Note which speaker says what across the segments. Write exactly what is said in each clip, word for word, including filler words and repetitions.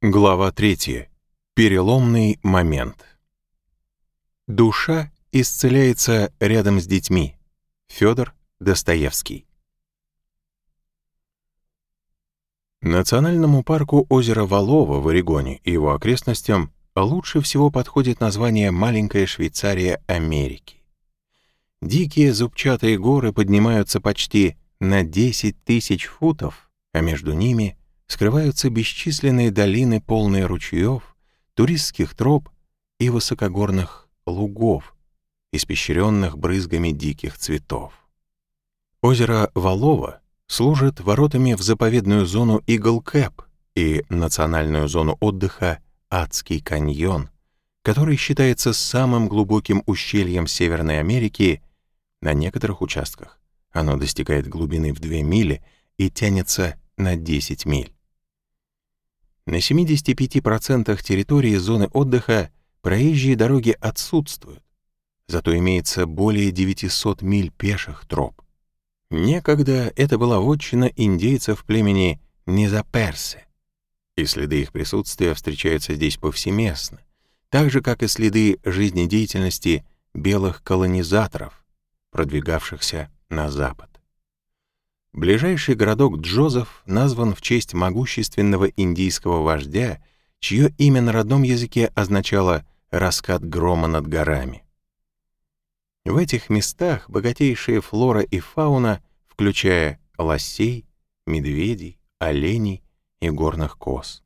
Speaker 1: Глава третья. Переломный момент. Душа исцеляется рядом с детьми. Фёдор Достоевский. Национальному парку озера Валово в Орегоне и его окрестностям лучше всего подходит название «Маленькая Швейцария Америки». Дикие зубчатые горы поднимаются почти на десять тысяч футов, а между ними скрываются бесчисленные долины, полные ручьев, туристских троп и высокогорных лугов, испещренных брызгами диких цветов. Озеро Валово служит воротами в заповедную зону Игл-Кэп и национальную зону отдыха Адский каньон, который считается самым глубоким ущельем Северной Америки. На некоторых участках оно достигает глубины в две мили и тянется на десять миль. На семидесяти пяти процентах территории зоны отдыха проезжие дороги отсутствуют, зато имеется более девятисот миль пеших троп. Некогда это была вотчина индейцев племени Низаперсе, и следы их присутствия встречаются здесь повсеместно, так же, как и следы жизнедеятельности белых колонизаторов, продвигавшихся на запад. Ближайший городок Джозеф назван в честь могущественного индийского вождя, чье имя на родном языке означало «раскат грома над горами». В этих местах богатейшая флора и фауна, включая лосей, медведей, оленей и горных коз.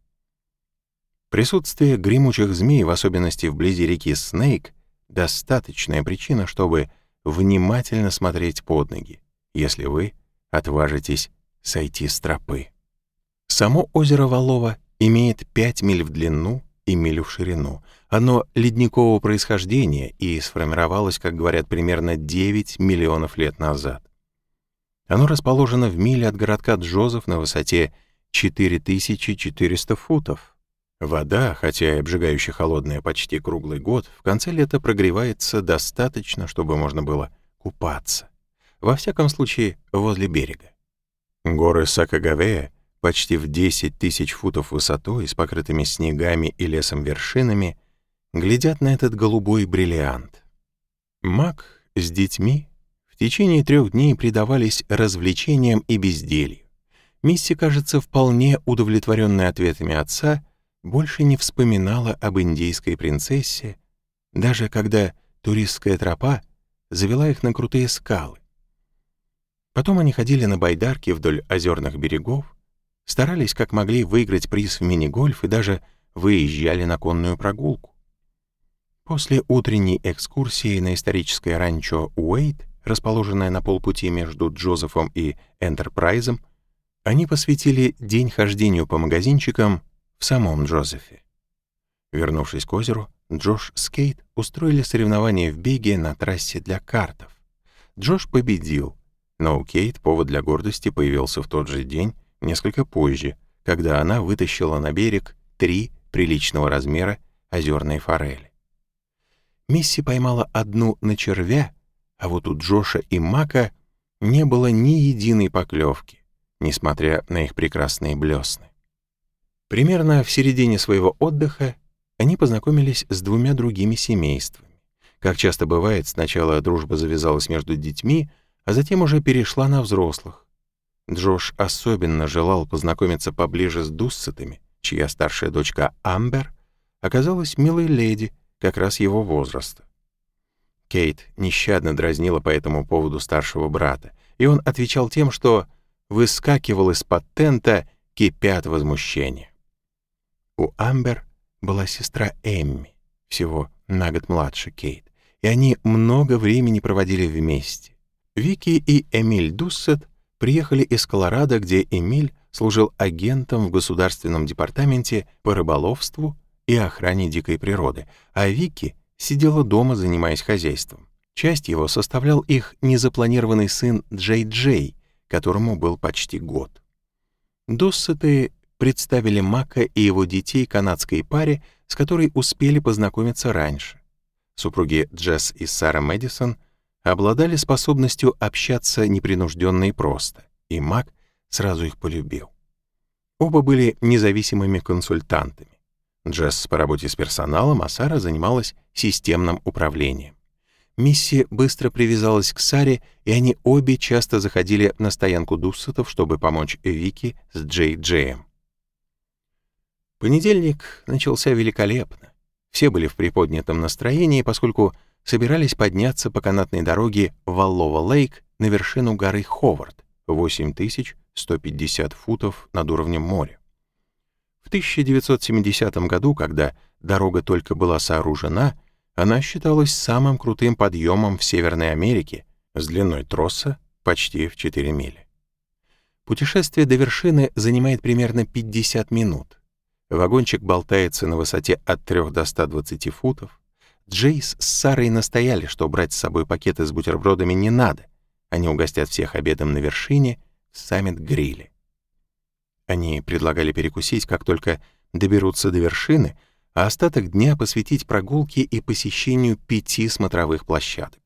Speaker 1: Присутствие гремучих змей, в особенности вблизи реки Снейк, достаточная причина, чтобы внимательно смотреть под ноги, если вы отважитесь сойти с тропы. Само озеро Валово имеет пять миль в длину и милю в ширину. Оно ледникового происхождения и сформировалось, как говорят, примерно девять миллионов лет назад. Оно расположено в миле от городка Джозеф на высоте четыре тысячи четыреста футов. Вода, хотя и обжигающе холодная почти круглый год, в конце лета прогревается достаточно, чтобы можно было купаться. Во всяком случае, возле берега. Горы Сакагавея, почти в десять тысяч футов высотой, с покрытыми снегами и лесом вершинами, глядят на этот голубой бриллиант. Мак с детьми в течение трех дней предавались развлечениям и безделью. Мисси, кажется, вполне удовлетворенная ответами отца, больше не вспоминала об индейской принцессе, даже когда туристская тропа завела их на крутые скалы. Потом они ходили на байдарке вдоль озерных берегов, старались как могли выиграть приз в мини-гольф и даже выезжали на конную прогулку. После утренней экскурсии на историческое ранчо Уэйт, расположенное на полпути между Джозефом и Энтерпрайзом, они посвятили день хождению по магазинчикам в самом Джозефе. Вернувшись к озеру, Джош с Кейт устроили соревнования в беге на трассе для картов. Джош победил, но у Кейт повод для гордости появился в тот же день, несколько позже, когда она вытащила на берег три приличного размера озерные форели. Мисси поймала одну на червя, а вот у Джоша и Мака не было ни единой поклевки, несмотря на их прекрасные блесны. Примерно в середине своего отдыха они познакомились с двумя другими семействами. Как часто бывает, сначала дружба завязалась между детьми, а затем уже перешла на взрослых. Джош особенно желал познакомиться поближе с Дуссетами, чья старшая дочка Амбер оказалась милой леди, как раз его возраста. Кейт нещадно дразнила по этому поводу старшего брата, и он отвечал тем, что выскакивал из-под тента, кипя от возмущения. У Амбер была сестра Эмми, всего на год младше Кейт, и они много времени проводили вместе. Вики и Эмиль Дуссет приехали из Колорадо, где Эмиль служил агентом в Государственном департаменте по рыболовству и охране дикой природы, а Вики сидела дома, занимаясь хозяйством. Часть его составлял их незапланированный сын Джей-Джей, которому был почти год. Дуссеты представили Мака и его детей канадской паре, с которой успели познакомиться раньше. Супруги Джесс и Сара Мэдисон обладали способностью общаться непринужденно и просто, и Мак сразу их полюбил. Оба были независимыми консультантами. Джесс по работе с персоналом, а Сара занималась системным управлением. Мисси быстро привязалась к Саре, и они обе часто заходили на стоянку Дуссетов, чтобы помочь Вики с Джей Джеем. Понедельник начался великолепно. Все были в приподнятом настроении, поскольку собирались подняться по канатной дороге Валлова-Лейк на вершину горы Ховард, восемь тысяч сто пятьдесят футов над уровнем моря. В тысяча девятьсот семидесятом году, когда дорога только была сооружена, она считалась самым крутым подъемом в Северной Америке с длиной троса почти в четыре мили. Путешествие до вершины занимает примерно пятьдесят минут. Вагончик болтается на высоте от трёх до ста двадцати футов. Джейс с Сарой настояли, что брать с собой пакеты с бутербродами не надо. Они угостят всех обедом на вершине в Саммит-Гриле. Они предлагали перекусить, как только доберутся до вершины, а остаток дня посвятить прогулке и посещению пяти смотровых площадок.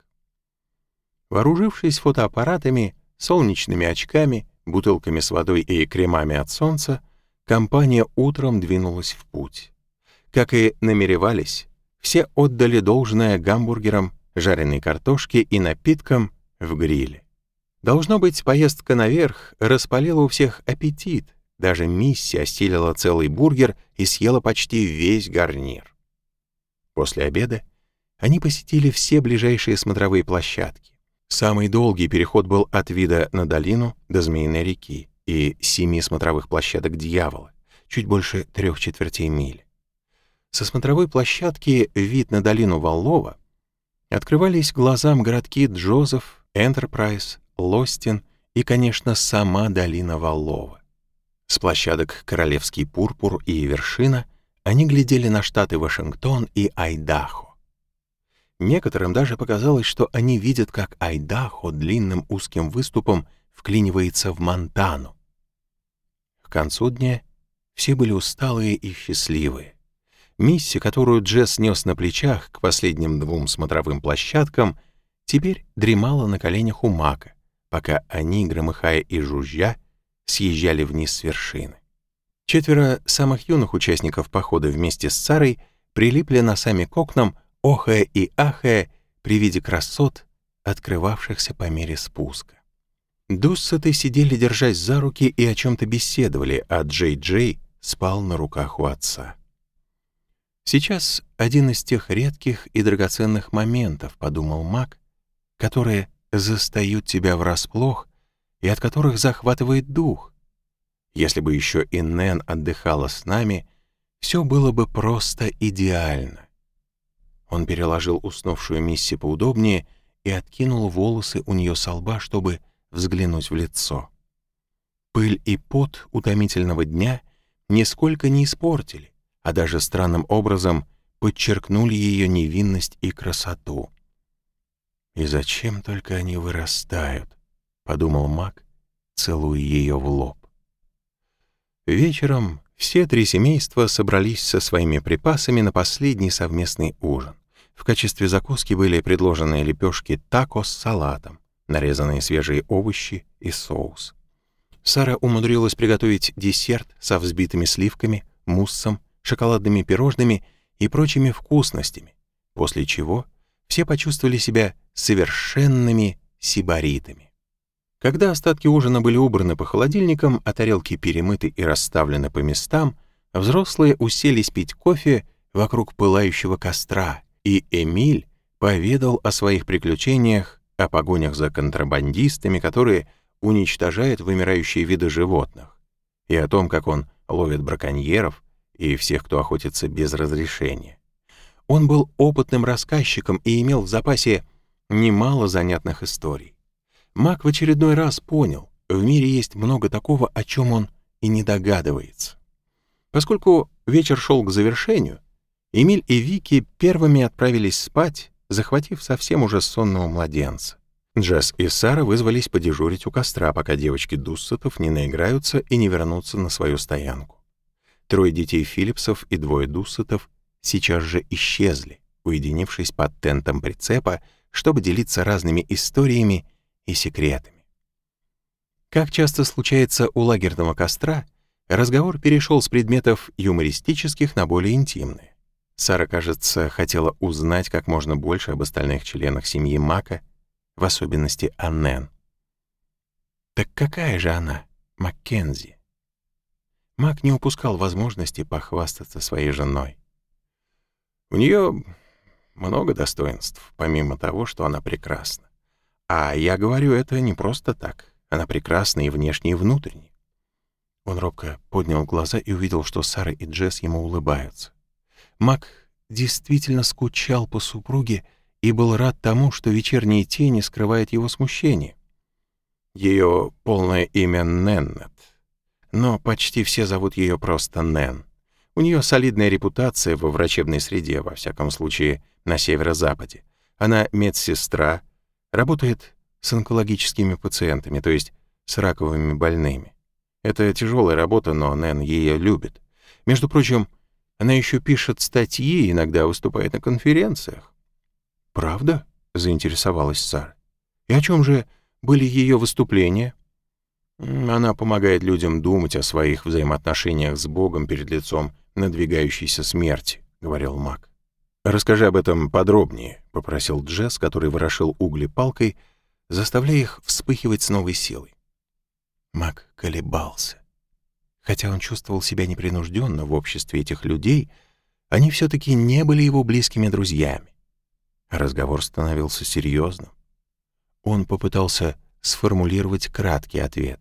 Speaker 1: Вооружившись фотоаппаратами, солнечными очками, бутылками с водой и кремами от солнца, компания утром двинулась в путь. Как и намеревались, все отдали должное гамбургерам, жареной картошке и напиткам в гриле. Должно быть, поездка наверх распалила у всех аппетит. Даже Мисси осилила целый бургер и съела почти весь гарнир. После обеда они посетили все ближайшие смотровые площадки. Самый долгий переход был от вида на долину до Змеиной реки и семи смотровых площадок Дьявола, чуть больше трех четвертей мили. Со смотровой площадки вид на долину Валлова открывались глазам городки Джозеф, Энтерпрайз, Лостин и, конечно, сама долина Валлова. С площадок Королевский Пурпур и Вершина они глядели на штаты Вашингтон и Айдахо. Некоторым даже показалось, что они видят, как Айдахо длинным узким выступом вклинивается в Монтану. К концу дня все были усталые и счастливые. Мисси, которую Джесс нес на плечах к последним двум смотровым площадкам, теперь дремала на коленях у Мака, пока они, громыхая и жужжа, съезжали вниз с вершины. Четверо самых юных участников похода вместе с Сарой прилипли носами к окнам, охая и ахая при виде красот, открывавшихся по мере спуска. Дуссеты сидели, держась за руки, и о чем-то беседовали, а Джей-Джей спал на руках у отца. «Сейчас один из тех редких и драгоценных моментов, — подумал Мак, — которые застают тебя врасплох и от которых захватывает дух. Если бы еще и Нэн отдыхала с нами, все было бы просто идеально». Он переложил уснувшую Мисси поудобнее и откинул волосы у нее со лба, чтобы взглянуть в лицо. Пыль и пот утомительного дня нисколько не испортили, а даже странным образом подчеркнули ее невинность и красоту. «И зачем только они вырастают?» — подумал Мак, целуя ее в лоб. Вечером все три семейства собрались со своими припасами на последний совместный ужин. В качестве закуски были предложены лепешки тако с салатом, нарезанные свежие овощи и соус. Сара умудрилась приготовить десерт со взбитыми сливками, муссом, шоколадными пирожными и прочими вкусностями, после чего все почувствовали себя совершенными сибаритами. Когда остатки ужина были убраны по холодильникам, а тарелки перемыты и расставлены по местам, взрослые уселись пить кофе вокруг пылающего костра, и Эмиль поведал о своих приключениях, о погонях за контрабандистами, которые уничтожают вымирающие виды животных, и о том, как он ловит браконьеров и всех, кто охотится без разрешения. Он был опытным рассказчиком и имел в запасе немало занятных историй. Мак в очередной раз понял, в мире есть много такого, о чем он и не догадывается. Поскольку вечер шел к завершению, Эмиль и Вики первыми отправились спать, захватив совсем уже сонного младенца. Джесс и Сара вызвались подежурить у костра, пока девочки Дуссетов не наиграются и не вернутся на свою стоянку. Трое детей Филлипсов и двое Дуссетов сейчас же исчезли, уединившись под тентом прицепа, чтобы делиться разными историями и секретами. Как часто случается у лагерного костра, Разговор перешел с предметов юмористических на более интимные. Сара, кажется, хотела узнать как можно больше об остальных членах семьи Мака, в особенности о Нэн. Так какая же она, Маккензи? Мак не упускал возможности похвастаться своей женой. У нее много достоинств, помимо того, что она прекрасна. А я говорю это не просто так. Она прекрасна и внешне, и внутренне. Он робко поднял глаза и увидел, что Сара и Джесс ему улыбаются. Мак действительно скучал по супруге и был рад тому, что вечерние тени скрывают его смущение. Ее полное имя Нэннет, но почти все зовут ее просто Нэн. У нее солидная репутация во врачебной среде, во всяком случае, на северо-западе. Она медсестра, работает с онкологическими пациентами, то есть с раковыми больными. Это тяжелая работа, но Нэн ее любит. Между прочим, она еще пишет статьи и иногда выступает на конференциях. «Правда?» — заинтересовалась Сара. «И о чем же были ее выступления?» «Она помогает людям думать о своих взаимоотношениях с Богом перед лицом надвигающейся смерти», — говорил Мак. «Расскажи об этом подробнее», — попросил Джесс, который ворошил угли палкой, заставляя их вспыхивать с новой силой. Мак колебался. Хотя он чувствовал себя непринужденно в обществе этих людей, они все-таки не были его близкими друзьями. Разговор становился серьезным. Он попытался сформулировать краткий ответ.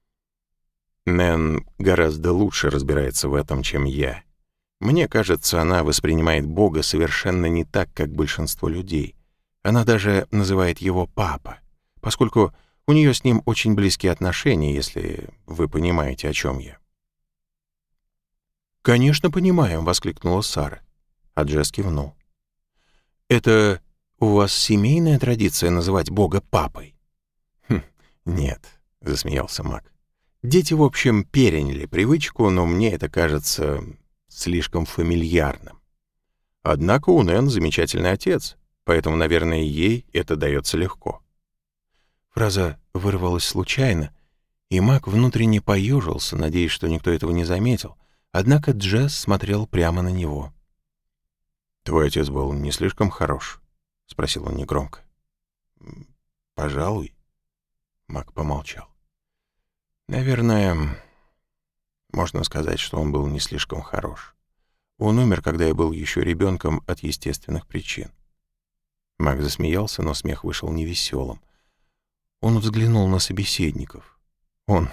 Speaker 1: «Нэн гораздо лучше разбирается в этом, чем я. Мне кажется, она воспринимает Бога совершенно не так, как большинство людей. Она даже называет его папа, поскольку у нее с ним очень близкие отношения, если вы понимаете, о чем я». «Конечно, понимаю», — воскликнула Сара, а Джесс кивнул. «Это у вас семейная традиция называть Бога папой?» «Хм, нет», — засмеялся Мак. «Дети, в общем, переняли привычку, но мне это кажется слишком фамильярным. Однако у Нэн замечательный отец, поэтому, наверное, ей это дается легко». Фраза вырвалась случайно, и Мак внутренне поежился, надеясь, что никто этого не заметил, однако Джесс смотрел прямо на него. «Твой отец был не слишком хорош?» — спросил он негромко. «Пожалуй». Мак помолчал. «Наверное, можно сказать, что он был не слишком хорош. Он умер, когда я был еще ребенком от естественных причин». Мак засмеялся, но смех вышел невеселым. Он взглянул на собеседников. Он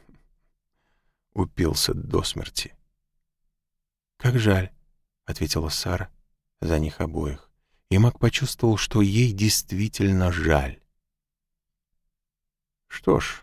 Speaker 1: упился до смерти. «Как жаль», — ответила Сара за них обоих, и Мак почувствовал, что ей действительно жаль. «Что ж...»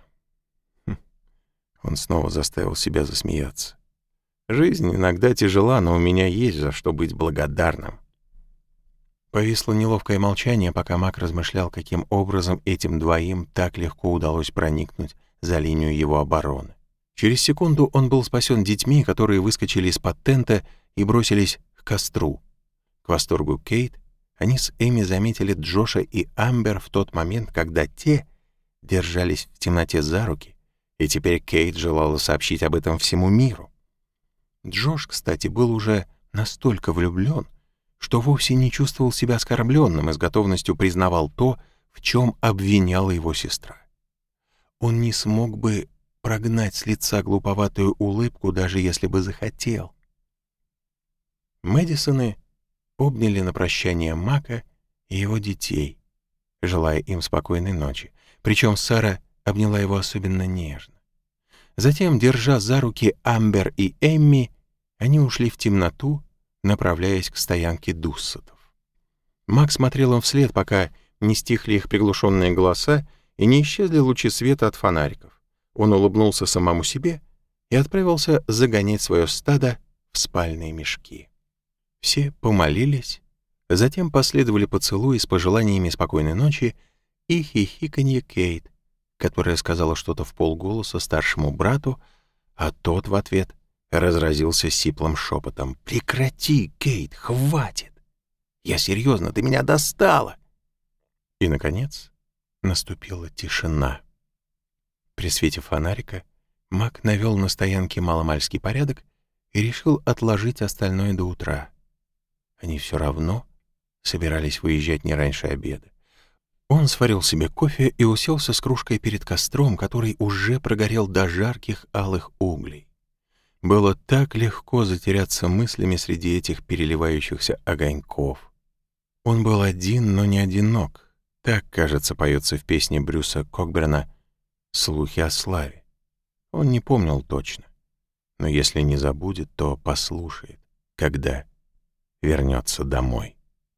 Speaker 1: Он снова заставил себя засмеяться. «Жизнь иногда тяжела, но у меня есть за что быть благодарным». Повисло неловкое молчание, пока Мак размышлял, каким образом этим двоим так легко удалось проникнуть за линию его обороны. Через секунду он был спасен детьми, которые выскочили из-под тента и бросились к костру. К восторгу Кейт, они с Эми заметили Джоша и Амбер в тот момент, когда те держались в темноте за руки, и теперь Кейт желала сообщить об этом всему миру. Джош, кстати, был уже настолько влюблен, что вовсе не чувствовал себя оскорбленным и с готовностью признавал то, в чем обвиняла его сестра. Он не смог бы прогнать с лица глуповатую улыбку, даже если бы захотел. Мэдисоны обняли на прощание Мака и его детей, желая им спокойной ночи, причем Сара обняла его особенно нежно. Затем, держа за руки Амбер и Эмми, они ушли в темноту, направляясь к стоянке Дуссетов. Мак смотрел им вслед, пока не стихли их приглушенные голоса и не исчезли лучи света от фонариков. Он улыбнулся самому себе и отправился загонять свое стадо в спальные мешки. Все помолились, затем последовали поцелуи с пожеланиями спокойной ночи и хихиканье Кейт, которая сказала что-то в полголоса старшему брату, а тот в ответ разразился сиплым шепотом: «Прекрати, Кейт, хватит! Я серьезно, ты меня достала!» И, наконец, наступила тишина. При свете фонарика Мак навел на стоянке маломальский порядок и решил отложить остальное до утра. Они все равно собирались выезжать не раньше обеда. Он сварил себе кофе и уселся с кружкой перед костром, который уже прогорел до жарких алых углей. Было так легко затеряться мыслями среди этих переливающихся огоньков. Он был один, но не одинок. Так, кажется, поется в песне Брюса Кокберна «Слухи о славе». Он не помнил точно, но если не забудет, то послушает, когда вернется домой.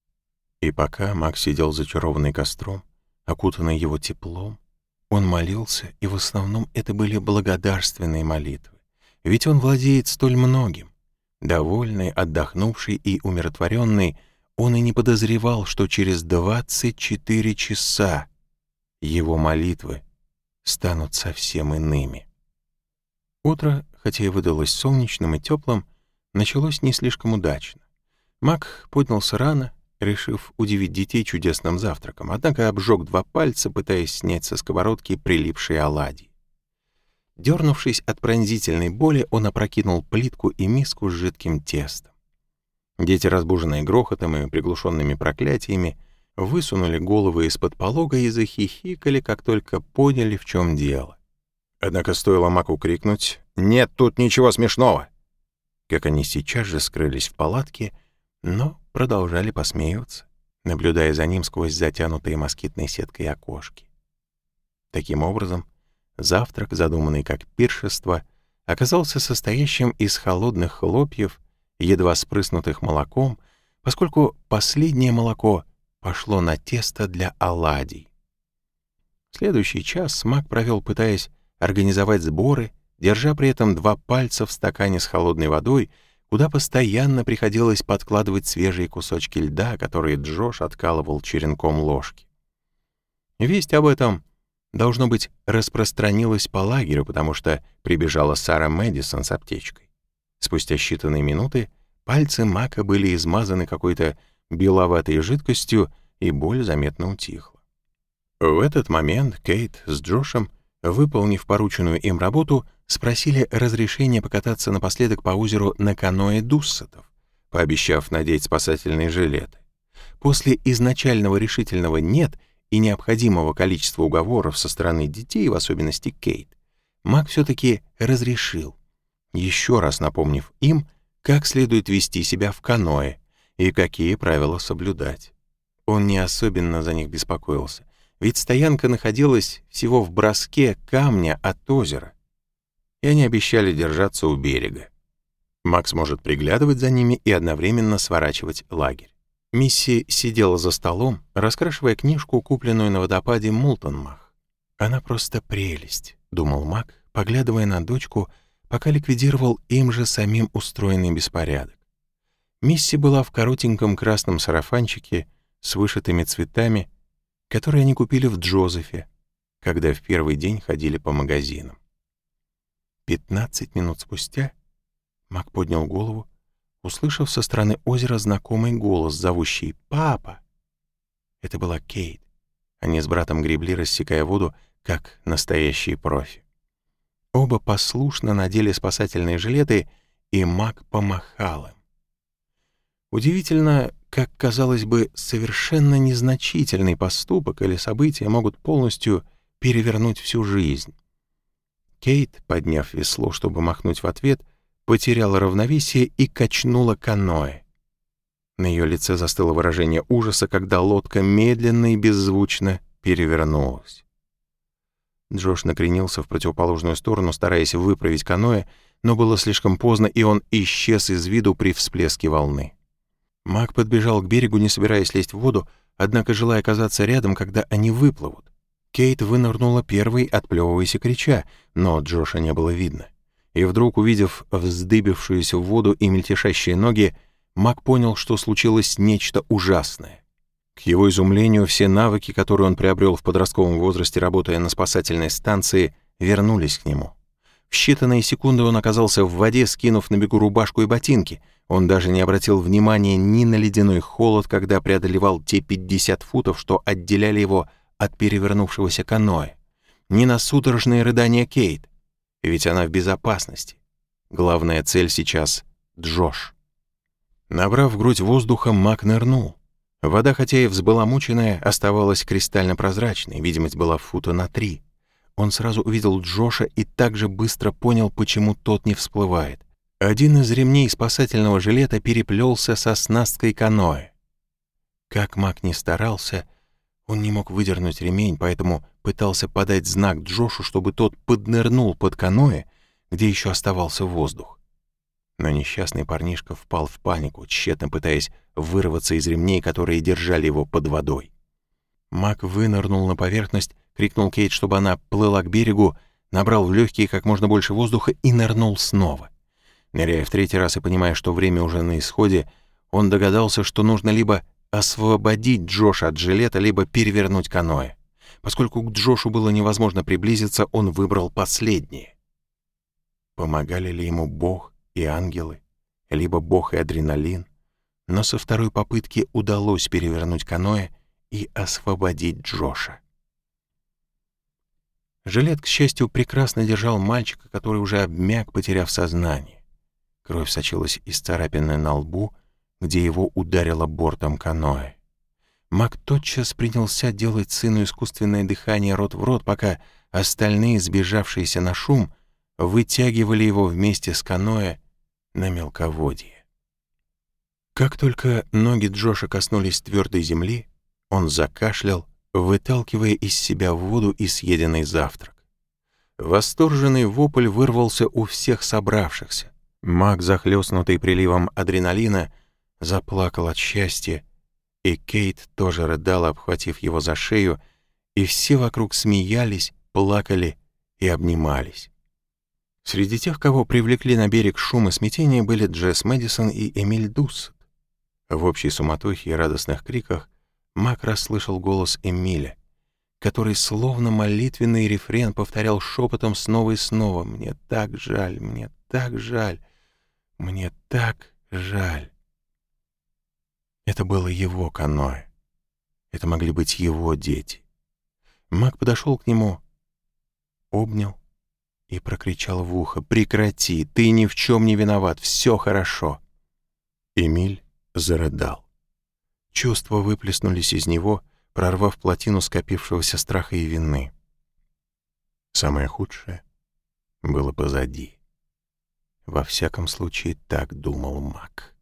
Speaker 1: И пока Мак сидел зачарованный костром, окутанный его теплом, он молился, и в основном это были благодарственные молитвы. Ведь он владеет столь многим. Довольный, отдохнувший и умиротворенный, он и не подозревал, что через двадцать четыре часа его молитвы станут совсем иными. Утро, хотя и выдалось солнечным и теплым, началось не слишком удачно. Мак поднялся рано, решив удивить детей чудесным завтраком, однако обжег два пальца, пытаясь снять со сковородки прилипшие оладьи. Дернувшись от пронзительной боли, он опрокинул плитку и миску с жидким тестом. Дети, разбуженные грохотом и приглушенными проклятиями, высунули головы из-под полога и захихикали, как только поняли, в чем дело. Однако стоило Маку крикнуть «Нет тут ничего смешного!», как они сейчас же скрылись в палатке, но продолжали посмеиваться, наблюдая за ним сквозь затянутые москитной сеткой окошки. Таким образом, завтрак, задуманный как пиршество, оказался состоящим из холодных хлопьев, едва спрыснутых молоком, поскольку последнее молоко пошло на тесто для оладий. Следующий час Мак провел, пытаясь организовать сборы, держа при этом два пальца в стакане с холодной водой, куда постоянно приходилось подкладывать свежие кусочки льда, которые Джош откалывал черенком ложки. Весть об этом, должно быть, распространилась по лагерю, потому что прибежала Сара Мэдисон с аптечкой. Спустя считанные минуты пальцы Мака были измазаны какой-то беловатой жидкостью, и боль заметно утихла. В этот момент Кейт с Джошем, выполнив порученную им работу, спросили разрешения покататься напоследок по озеру на каноэ Дуссетов, пообещав надеть спасательные жилеты. После изначального решительного «нет» и необходимого количества уговоров со стороны детей, в особенности Кейт, Мак все-таки разрешил, еще раз напомнив им, как следует вести себя в каноэ и какие правила соблюдать. Он не особенно за них беспокоился, ведь стоянка находилась всего в броске камня от озера, и они обещали держаться у берега. Макс может приглядывать за ними и одновременно сворачивать лагерь. Мисси сидела за столом, раскрашивая книжку, купленную на водопаде Мултонмах. «Она просто прелесть», — думал Мак, поглядывая на дочку, пока ликвидировал им же самим устроенный беспорядок. Мисси была в коротеньком красном сарафанчике с вышитыми цветами, которые они купили в Джозефе, когда в первый день ходили по магазинам. Пятнадцать минут спустя Мак поднял голову, услышав со стороны озера знакомый голос, зовущий «Папа!». Это была Кейт. Они с братом гребли, рассекая воду, как настоящие профи. Оба послушно надели спасательные жилеты, и Мак помахал им. Удивительно, как, казалось бы, совершенно незначительный поступок или события могут полностью перевернуть всю жизнь. Кейт, подняв весло, чтобы махнуть в ответ, потеряла равновесие и качнула каноэ. На ее лице застыло выражение ужаса, когда лодка медленно и беззвучно перевернулась. Джош накренился в противоположную сторону, стараясь выправить каноэ, но было слишком поздно, и он исчез из виду при всплеске волны. Мак подбежал к берегу, не собираясь лезть в воду, однако желая оказаться рядом, когда они выплывут. Кейт вынырнула первой, отплевываясь и крича, но Джоша не было видно. И вдруг, увидев вздыбившуюся в воду и мельтешащие ноги, Мак понял, что случилось нечто ужасное. К его изумлению, все навыки, которые он приобрел в подростковом возрасте, работая на спасательной станции, вернулись к нему. В считанные секунды он оказался в воде, скинув на бегу рубашку и ботинки. Он даже не обратил внимания ни на ледяной холод, когда преодолевал те пятьдесят футов, что отделяли его от перевернувшегося каноэ, ни на судорожные рыдания Кейт. ведь она в безопасности. Главная цель сейчас — Джош. Набрав в грудь воздуха, Мак нырнул. Вода, хотя и взбаламученная, оставалась кристально прозрачной, видимость была фута на три. Он сразу увидел Джоша и также быстро понял, почему тот не всплывает. Один из ремней спасательного жилета переплелся со снасткой каноэ. Как Мак ни старался, он не мог выдернуть ремень, поэтому пытался подать знак Джошу, чтобы тот поднырнул под каноэ, где еще оставался воздух. Но несчастный парнишка впал в панику, тщетно пытаясь вырваться из ремней, которые держали его под водой. Мак вынырнул на поверхность, крикнул Кейт, чтобы она плыла к берегу, набрал в легкие как можно больше воздуха и нырнул снова. Ныряя в третий раз и понимая, что время уже на исходе, он догадался, что нужно либо освободить Джоша от жилета, либо перевернуть каноэ. Поскольку к Джошу было невозможно приблизиться, он выбрал последнее. Помогали ли ему Бог и ангелы, либо Бог и адреналин, но со второй попытки удалось перевернуть каноэ и освободить Джоша. Жилет, к счастью, прекрасно держал мальчика, который уже обмяк, потеряв сознание. Кровь сочилась из царапины на лбу, где его ударило бортом каноэ. Мак тотчас принялся делать сыну искусственное дыхание рот в рот, пока остальные, сбежавшиеся на шум, вытягивали его вместе с каноэ на мелководье. Как только ноги Джоша коснулись твердой земли, он закашлял, выталкивая из себя воду и съеденный завтрак. Восторженный вопль вырвался у всех собравшихся. Мак, захлёстнутый приливом адреналина, заплакал от счастья, и Кейт тоже рыдала, обхватив его за шею, и все вокруг смеялись, плакали и обнимались. Среди тех, кого привлекли на берег шум и смятение, были Джесс Мэдисон и Эмиль Дуссет. В общей суматохе и радостных криках Мак расслышал голос Эмиля, который словно молитвенный рефрен повторял шепотом снова и снова: «Мне так жаль, мне так жаль, мне так жаль». Это было его каноэ. Это могли быть его дети. Мак подошел к нему, обнял и прокричал в ухо: «Прекрати, ты ни в чем не виноват, все хорошо». Эмиль зарыдал. Чувства выплеснулись из него, прорвав плотину скопившегося страха и вины. Самое худшее было позади. Во всяком случае, так думал Мак.